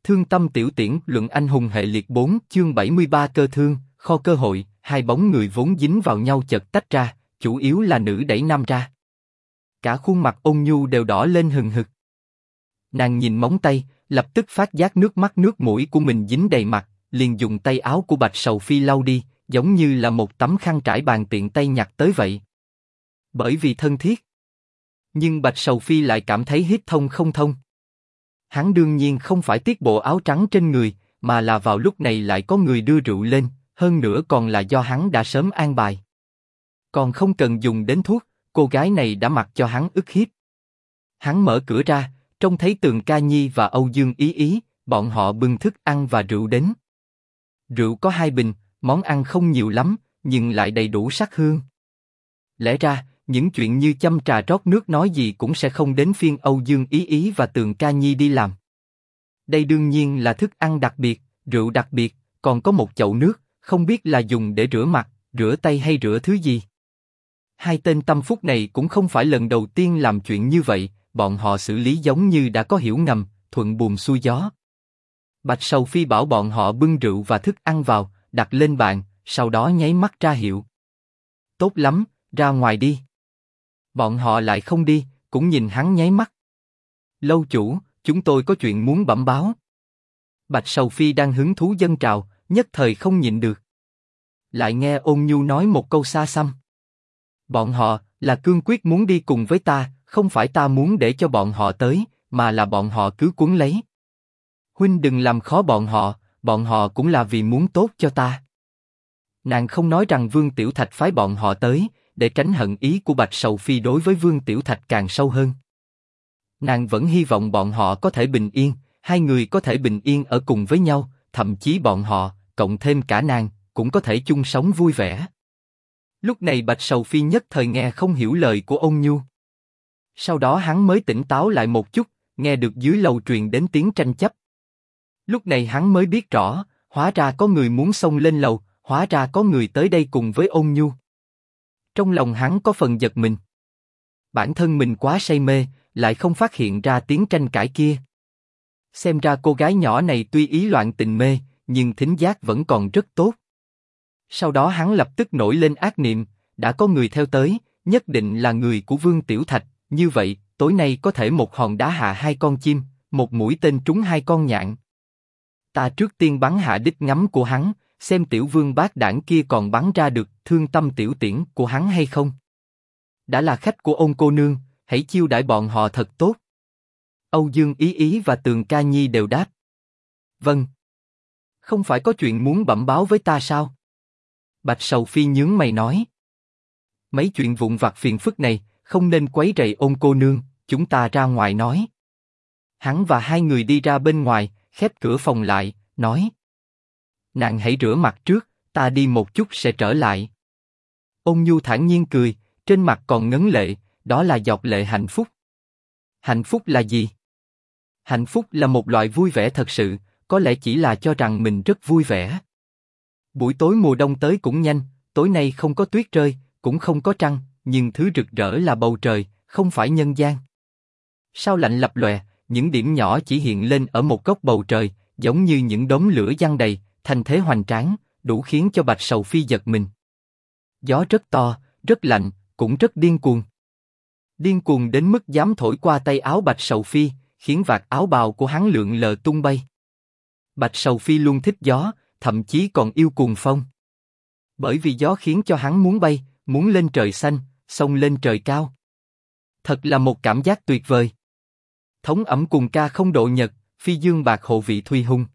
Thương tâm tiểu tiễn luận anh hùng hệ liệt 4 chương 73 cơ thương, kho cơ hội, hai bóng người vốn dính vào nhau chợt tách ra, chủ yếu là nữ đẩy nam ra. Cả khuôn mặt ôn nhu đều đỏ lên hừng hực. Nàng nhìn móng tay, lập tức phát giác nước mắt nước mũi của mình dính đầy mặt, liền dùng tay áo của Bạch Sầu Phi lau đi, giống như là một tấm khăn trải bàn tiện tay nhặt tới vậy. Bởi vì thân thiết. Nhưng Bạch Sầu Phi lại cảm thấy hít thông không thông. Hắn đương nhiên không phải tiếc bộ áo trắng trên người, mà là vào lúc này lại có người đưa rượu lên, hơn nữa còn là do hắn đã sớm an bài. Còn không cần dùng đến thuốc, cô gái này đã mặc cho hắn ức hiếp. Hắn mở cửa ra, trông thấy Tường Ca Nhi và Âu Dương Ý Ý, bọn họ bưng thức ăn và rượu đến. Rượu có 2 bình, món ăn không nhiều lắm, nhưng lại đầy đủ sắc hương. Lẽ ra, những chuyện như châm trà rót nước nói gì cũng sẽ không đến phiên Âu Dương Ý Ý và Tường Ca Nhi đi làm. Đây đương nhiên là thức ăn đặc biệt, rượu đặc biệt, còn có một chậu nước, không biết là dùng để rửa mặt, rửa tay hay rửa thứ gì. Hai tên tâm phúc này cũng không phải lần đầu tiên làm chuyện như vậy, bọn họ xử lý giống như đã có hiểu ngầm, thuận buồm xuôi gió. Bạch Sầu Phi bảo bọn họ bưng rượu và thức ăn vào, đặt lên bàn, sau đó nháy mắt ra hiệu. Tốt lắm, ra ngoài đi. Bọn họ lại không đi, cũng nhìn hắn nháy mắt. Lâu chủ, chúng tôi có chuyện muốn bẩm báo. Bạch Sầu Phi đang hứng thú dâng trào, nhất thời không nhịn được. Lại nghe Ôn Nhu nói một câu xa xăm. Bọn họ là cương quyết muốn đi cùng với ta, không phải ta muốn để cho bọn họ tới, mà là bọn họ cứ cuốn lấy. Huynh đừng làm khó bọn họ cũng là vì muốn tốt cho ta. Nàng không nói rằng Vương Tiểu Thạch phái bọn họ tới, để tránh hận ý của Bạch Sầu Phi đối với Vương Tiểu Thạch càng sâu hơn. Nàng vẫn hy vọng bọn họ có thể bình yên, hai người có thể bình yên ở cùng với nhau, thậm chí bọn họ, cộng thêm cả nàng, cũng có thể chung sống vui vẻ. Lúc này Bạch Sầu Phi nhất thời nghe không hiểu lời của Ôn Nhu. Sau đó hắn mới tỉnh táo lại một chút, nghe được dưới lầu truyền đến tiếng tranh chấp. Lúc này hắn mới biết rõ, hóa ra có người muốn xông lên lầu, hóa ra có người tới đây cùng với Ôn Nhu. Trong lòng hắn có phần giật mình. Bản thân mình quá say mê, lại không phát hiện ra tiếng tranh cãi kia. Xem ra cô gái nhỏ này tuy ý loạn tình mê, nhưng thính giác vẫn còn rất tốt. Sau đó hắn lập tức nổi lên ác niệm, đã có người theo tới, nhất định là người của Vương Tiểu Thạch, như vậy, tối nay có thể một hòn đá hạ 2 con chim, một mũi tên trúng 2 con nhạn. Ta trước tiên bắn hạ đích ngắm của hắn, xem tiểu vương bát đảng kia còn bắn ra được thương tâm tiểu tiễn của hắn hay không. Đã là khách của Ôn cô nương, hãy chiêu đãi bọn họ thật tốt. Âu Dương Ý Ý và Tường Ca Nhi đều đáp. Vâng. Không phải có chuyện muốn bẩm báo với ta sao? Bạch Sầu Phi nhướng mày nói. Mấy chuyện vụn vặt phiền phức này, không nên quấy rầy Ôn cô nương, chúng ta ra ngoài nói. Hắn và hai người đi ra bên ngoài, khép cửa phòng lại, nói. Nàng hãy rửa mặt trước, ta đi một chút sẽ trở lại. Ôn Nhu thản nhiên cười, trên mặt còn ngấn lệ, đó là giọt lệ hạnh phúc. Hạnh phúc là gì? Hạnh phúc là một loại vui vẻ thật sự, có lẽ chỉ là cho rằng mình rất vui vẻ. Buổi tối mùa đông tới cũng nhanh, tối nay không có tuyết rơi, cũng không có trăng, nhưng thứ rực rỡ là bầu trời, không phải nhân gian. Sao lạnh lập lòe, những điểm nhỏ chỉ hiện lên ở một góc bầu trời, giống như những đốm lửa giăng đầy, thành thế hoành tráng, đủ khiến cho Bạch Sầu Phi giật mình. Gió rất to, rất lạnh, cũng rất điên cuồng. Điên cuồng đến mức dám thổi qua tay áo Bạch Sầu Phi, khiến vạt áo bào của hắn lượn lờ tung bay. Bạch Sầu Phi luôn thích gió, thậm chí còn yêu cuồng phong. Bởi vì gió khiến cho hắn muốn bay, muốn lên trời xanh, xông lên trời cao. Thật là một cảm giác tuyệt vời. Thống ẩm cùng ca không độ nhật, phi dương bạc hộ vị Thuy Hung.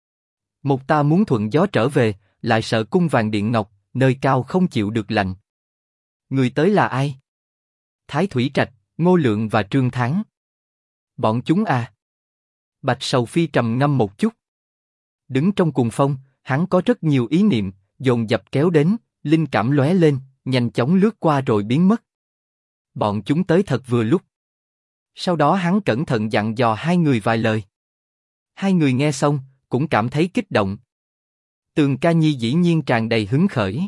Một ta muốn thuận gió trở về, lại sợ cung vàng điện ngọc, nơi cao không chịu được lạnh. Người tới là ai? Thái Thủy Trạch, Ngô Lượng và Trương Thắng. Bọn chúng à? Bạch Sầu Phi trầm ngâm một chút. Đứng trong cuồng phong, hắn có rất nhiều ý niệm, dồn dập kéo đến, linh cảm lóe lên, nhanh chóng lướt qua rồi biến mất. Bọn chúng tới thật vừa lúc. Sau đó hắn cẩn thận dặn dò hai người vài lời. Hai người nghe xong, cũng cảm thấy kích động. Tường Ca Nhi dĩ nhiên tràn đầy hứng khởi.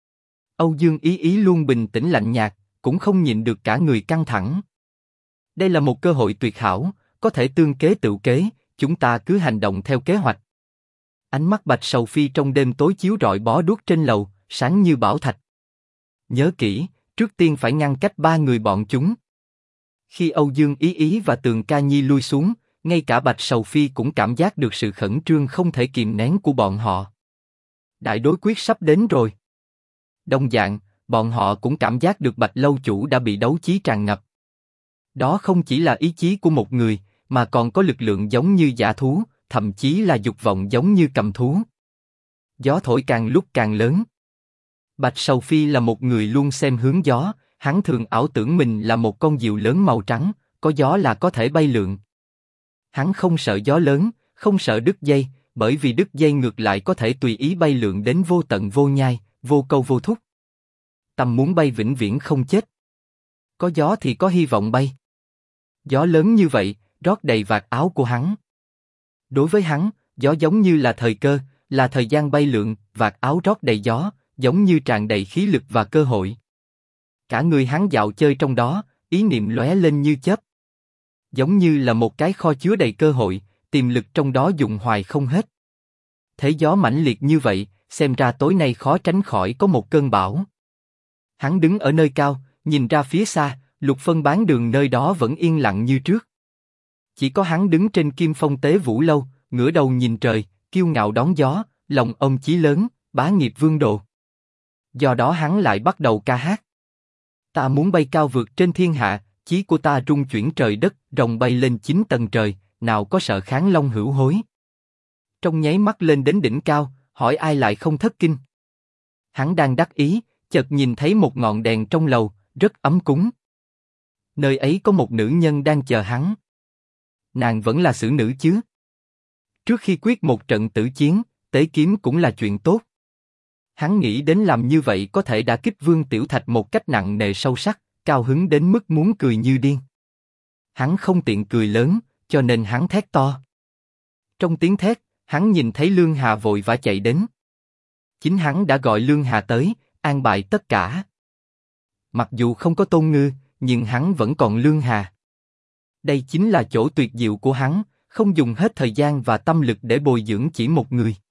Âu Dương Ý Ý luôn bình tĩnh lạnh nhạt, cũng không nhịn được cả người căng thẳng. Đây là một cơ hội tuyệt hảo, có thể tương kế tựu kế, chúng ta cứ hành động theo kế hoạch. Ánh mắt Bạch Sầu Phi trong đêm tối chiếu rọi bó đuốc trên lầu, sáng như bảo thạch. Nhớ kỹ, trước tiên phải ngăn cách ba người bọn chúng. Khi Âu Dương Ý Ý và Tường Ca Nhi lui xuống, ngay cả Bạch Sầu Phi cũng cảm giác được sự khẩn trương không thể kìm nén của bọn họ. Đại đối quyết sắp đến rồi. Đồng dạng, bọn họ cũng cảm giác được Bạch lâu chủ đã bị đấu chí tràn ngập. Đó không chỉ là ý chí của một người, mà còn có lực lượng giống như dã thú, thậm chí là dục vọng giống như cầm thú. Gió thổi càng lúc càng lớn. Bạch Sầu Phi là một người luôn xem hướng gió, hắn thường ảo tưởng mình là một con diều lớn màu trắng, có gió là có thể bay lượn. Hắn không sợ gió lớn, không sợ đứt dây, bởi vì đứt dây ngược lại có thể tùy ý bay lượn đến vô tận vô nhai, vô câu vô thúc. Tâm muốn bay vĩnh viễn không chết. Có gió thì có hy vọng bay. Gió lớn như vậy, rót đầy vạt áo của hắn. Đối với hắn, gió giống như là thời cơ, là thời gian bay lượn, vạt áo rót đầy gió, giống như tràn đầy khí lực và cơ hội. Cả người hắn dạo chơi trong đó, ý niệm lóe lên như chớp. Giống như là một cái kho chứa đầy cơ hội, tiềm lực trong đó dùng hoài không hết. Thế gió mãnh liệt như vậy, xem ra tối nay khó tránh khỏi có một cơn bão. Hắn đứng ở nơi cao, nhìn ra phía xa, Lục Phân bán đường nơi đó vẫn yên lặng như trước. Chỉ có hắn đứng trên Kim Phong Tế Vũ lâu, ngửa đầu nhìn trời, kiêu ngạo đón gió, lòng ông chí lớn, bá nghiệp vương đồ. Do đó hắn lại bắt đầu ca hát. Ta muốn bay cao vượt trên thiên hạ, chí của ta rung chuyển trời đất, rồng bay lên 9 tầng trời, nào có sợ kháng long hữu hối. Trong nháy mắt lên đến đỉnh cao, hỏi ai lại không thất kinh. Hắn đang đắc ý, chợt nhìn thấy một ngọn đèn trong lầu, rất ấm cúng. Nơi ấy có một nữ nhân đang chờ hắn. Nàng vẫn là xử nữ chứ? Trước khi quyết một trận tử chiến, tế kiếm cũng là chuyện tốt. Hắn nghĩ đến làm như vậy có thể đả kích Vương Tiểu Thạch một cách nặng nề sâu sắc, cao hứng đến mức muốn cười như điên. Hắn không tiện cười lớn, cho nên hắn thét to. Trong tiếng thét, hắn nhìn thấy Lương Hà vội vã chạy đến. Chính hắn đã gọi Lương Hà tới, an bài tất cả. Mặc dù không có Tôn Ngư, nhưng hắn vẫn còn Lương Hà. Đây chính là chỗ tuyệt diệu của hắn, không dùng hết thời gian và tâm lực để bồi dưỡng chỉ một người.